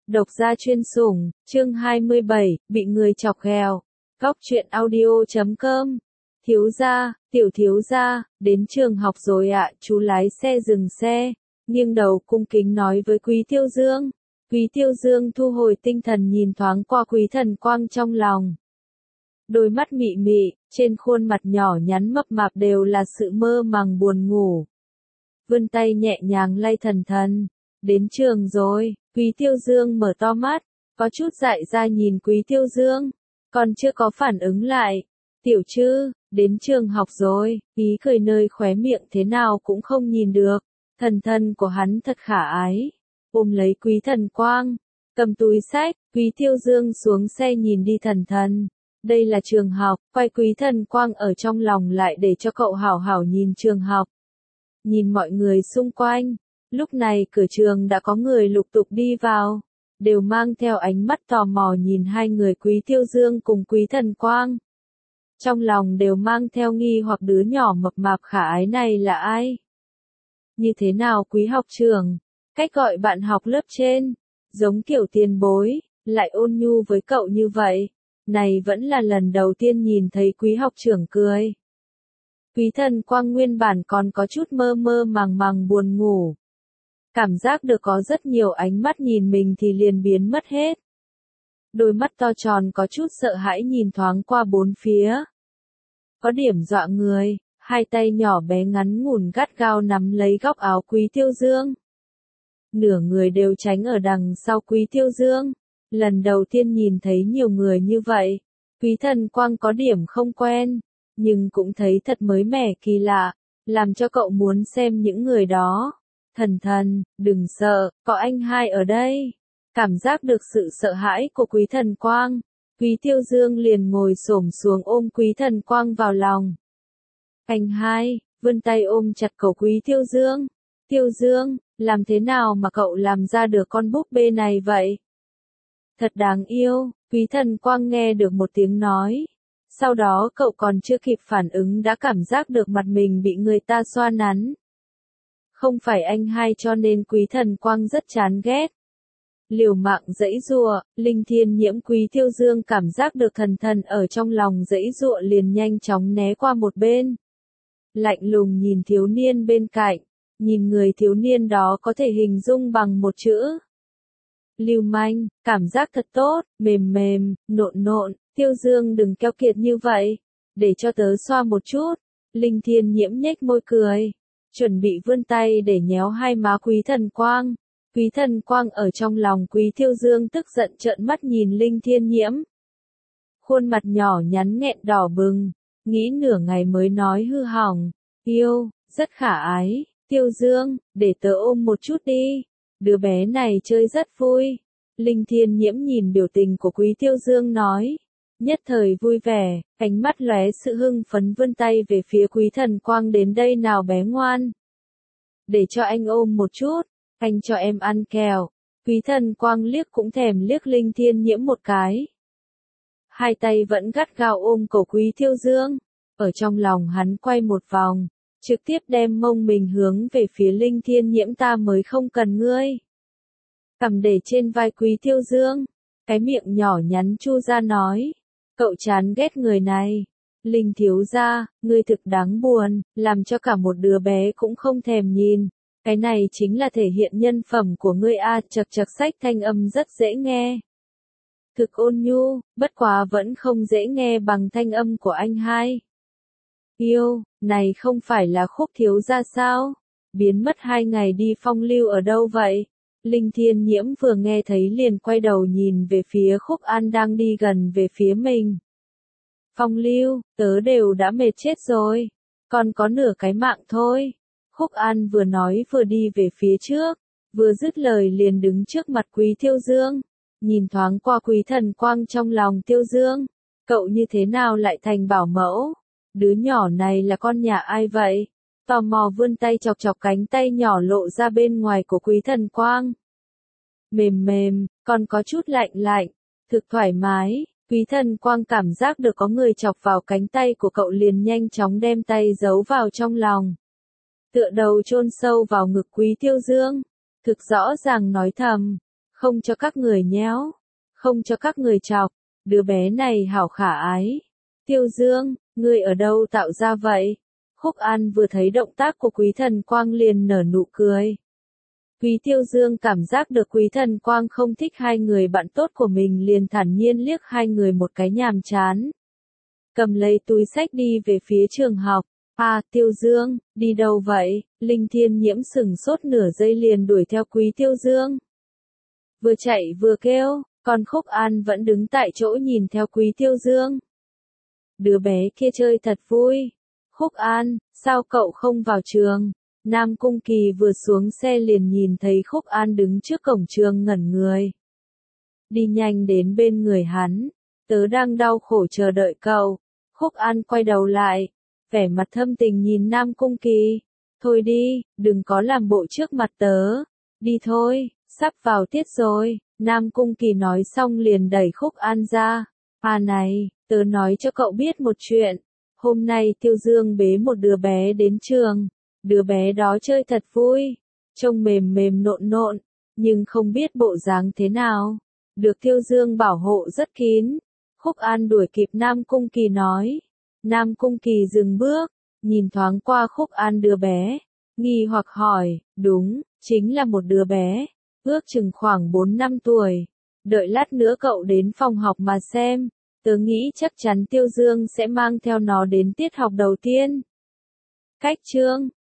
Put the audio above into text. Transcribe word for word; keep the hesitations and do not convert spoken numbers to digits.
Độc gia chuyên sủng, chương hai mươi bảy, bị người chọc ghẹo. Góc truyện audio chấm com. Thiếu gia, tiểu thiếu gia, đến trường học rồi ạ, chú lái xe dừng xe, nghiêng đầu cung kính nói với Quý Tiêu Dương. Quý Tiêu Dương thu hồi tinh thần nhìn thoáng qua Quý Thần Quang trong lòng. Đôi mắt mị mị, trên khuôn mặt nhỏ nhắn mập mạp đều là sự mơ màng buồn ngủ. Vươn tay nhẹ nhàng lay Thần Thần. Đến trường rồi, Quý Tiêu Dương mở to mắt, có chút dại ra nhìn Quý Tiêu Dương, còn chưa có phản ứng lại. Tiểu Trư, đến trường học rồi, ý cười nơi khóe miệng thế nào cũng không nhìn được. Thần Thần của hắn thật khả ái, ôm lấy Quý Thần Quang, cầm túi sách. Quý Tiêu Dương xuống xe nhìn đi Thần Thần. Đây là trường học, quay Quý Thần Quang ở trong lòng lại để cho cậu hảo hảo nhìn trường học. Nhìn mọi người xung quanh. Lúc này cửa trường đã có người lục tục đi vào, đều mang theo ánh mắt tò mò nhìn hai người Quý Tiêu Dương cùng Quý Thần Quang. Trong lòng đều mang theo nghi hoặc đứa nhỏ mập mạp khả ái này là ai? Như thế nào Quý học trưởng? Cách gọi bạn học lớp trên, giống kiểu tiền bối, lại ôn nhu với cậu như vậy. Này vẫn là lần đầu tiên nhìn thấy Quý học trưởng cười. Quý Thần Quang nguyên bản còn có chút mơ mơ màng màng buồn ngủ. Cảm giác được có rất nhiều ánh mắt nhìn mình thì liền biến mất hết. Đôi mắt to tròn có chút sợ hãi nhìn thoáng qua bốn phía. Có điểm dọa người, hai tay nhỏ bé ngắn ngủn gắt gao nắm lấy góc áo Quý Tiêu Dương. Nửa người đều tránh ở đằng sau Quý Tiêu Dương. Lần đầu tiên nhìn thấy nhiều người như vậy, Quý Thần Quang có điểm không quen, nhưng cũng thấy thật mới mẻ kỳ lạ, làm cho cậu muốn xem những người đó. Thần Thần, đừng sợ, có anh hai ở đây. Cảm giác được sự sợ hãi của Quý Thần Quang, Quý Tiêu Dương liền ngồi xổm xuống ôm Quý Thần Quang vào lòng. Anh hai, vươn tay ôm chặt cổ Quý Tiêu Dương. Tiêu Dương, làm thế nào mà cậu làm ra được con búp bê này vậy? Thật đáng yêu, Quý Thần Quang nghe được một tiếng nói. Sau đó cậu còn chưa kịp phản ứng đã cảm giác được mặt mình bị người ta xoa nắn. Không phải anh hai cho nên Quý Thần Quang rất chán ghét. Liều mạng giãy giụa, Linh Thiên Nhiễm Quý Tiêu Dương cảm giác được Thần Thần ở trong lòng giãy giụa liền nhanh chóng né qua một bên. Lạnh lùng nhìn thiếu niên bên cạnh, nhìn người thiếu niên đó có thể hình dung bằng một chữ. Lưu manh, cảm giác thật tốt, mềm mềm, nộn nộn, Tiêu Dương đừng keo kiệt như vậy, để cho tớ xoa một chút. Linh Thiên Nhiễm nhếch môi cười, chuẩn bị vươn tay để nhéo hai má Quý Thần Quang. Quý Thần Quang ở trong lòng Quý Tiêu Dương tức giận trợn mắt nhìn Linh Thiên Nhiễm. Khuôn mặt nhỏ nhắn nghẹn đỏ bừng, nghĩ nửa ngày mới nói hư hỏng, yêu, rất khả ái, Tiêu Dương, để tớ ôm một chút đi, đứa bé này chơi rất vui. Linh Thiên Nhiễm nhìn biểu tình của Quý Tiêu Dương nói, nhất thời vui vẻ, ánh mắt lóe sự hưng phấn vươn tay về phía Quý Thần Quang đến đây nào bé ngoan. Để cho anh ôm một chút, anh cho em ăn kẹo. Quý Thần Quang liếc cũng thèm liếc Linh Thiên Nhiễm một cái. Hai tay vẫn gắt gao ôm cổ Quý Tiêu Dương, ở trong lòng hắn quay một vòng, trực tiếp đem mông mình hướng về phía Linh Thiên Nhiễm ta mới không cần ngươi. Cầm để trên vai Quý Tiêu Dương, cái miệng nhỏ nhắn chu ra nói, cậu chán ghét người này. Linh thiếu gia, ngươi thực đáng buồn, làm cho cả một đứa bé cũng không thèm nhìn. Cái này chính là thể hiện nhân phẩm của ngươi a, chật chật sách thanh âm rất dễ nghe. Thực ôn nhu, bất quá vẫn không dễ nghe bằng thanh âm của anh hai. Yêu, này không phải là Khúc thiếu gia sao? Biến mất hai ngày đi phong lưu ở đâu vậy? Linh Thiên Nhiễm vừa nghe thấy liền quay đầu nhìn về phía Khúc An đang đi gần về phía mình. Phong lưu, tớ đều đã mệt chết rồi, còn có nửa cái mạng thôi. Khúc An vừa nói vừa đi về phía trước, vừa dứt lời liền đứng trước mặt Quý Tiêu Dương, nhìn thoáng qua Quý Thần Quang trong lòng Tiêu Dương, cậu như thế nào lại thành bảo mẫu? Đứa nhỏ này là con nhà ai vậy? Tò mò vươn tay chọc chọc cánh tay nhỏ lộ ra bên ngoài của Quý Thần Quang. Mềm mềm, còn có chút lạnh lạnh, thực thoải mái. Quý Thần Quang cảm giác được có người chọc vào cánh tay của cậu liền nhanh chóng đem tay giấu vào trong lòng. Tựa đầu chôn sâu vào ngực Quý Tiêu Dương, thực rõ ràng nói thầm, Không cho các người nhéo. Không cho các người chọc. Đứa bé này hảo khả ái. Tiêu Dương, ngươi ở đâu tạo ra vậy? Khúc An vừa thấy động tác của Quý Thần Quang liền nở nụ cười. Quý Tiêu Dương cảm giác được Quý Thần Quang không thích hai người bạn tốt của mình liền thản nhiên liếc hai người một cái nhàm chán. Cầm lấy túi xách đi về phía trường học. À, Tiêu Dương, đi đâu vậy? Linh Thiên Nhiễm sừng sốt nửa giây liền đuổi theo Quý Tiêu Dương. Vừa chạy vừa kêu, còn Khúc An vẫn đứng tại chỗ nhìn theo Quý Tiêu Dương. Đứa bé kia chơi thật vui. Khúc An, sao cậu không vào trường? Nam Cung Kỳ vừa xuống xe liền nhìn thấy Khúc An đứng trước cổng trường ngẩn người. Đi nhanh đến bên người hắn. Tớ đang đau khổ chờ đợi cậu. Khúc An quay đầu lại. Vẻ mặt thâm tình nhìn Nam Cung Kỳ. Thôi đi, đừng có làm bộ trước mặt tớ. Đi thôi, sắp vào tiết rồi. Nam Cung Kỳ nói xong liền đẩy Khúc An ra. À này, tớ nói cho cậu biết một chuyện. Hôm nay Tiêu Dương bế một đứa bé đến trường. Đứa bé đó chơi thật vui. Trông mềm mềm nộn nộn. Nhưng không biết bộ dáng thế nào. Được Tiêu Dương bảo hộ rất kín. Khúc An đuổi kịp Nam Cung Kỳ nói. Nam Cung Kỳ dừng bước. Nhìn thoáng qua Khúc An đứa bé. Nghi hoặc hỏi. Đúng, chính là một đứa bé. Ước chừng khoảng bốn năm tuổi. Đợi lát nữa cậu đến phòng học mà xem. Tớ nghĩ chắc chắn Tiêu Dương sẽ mang theo nó đến tiết học đầu tiên. Cách chương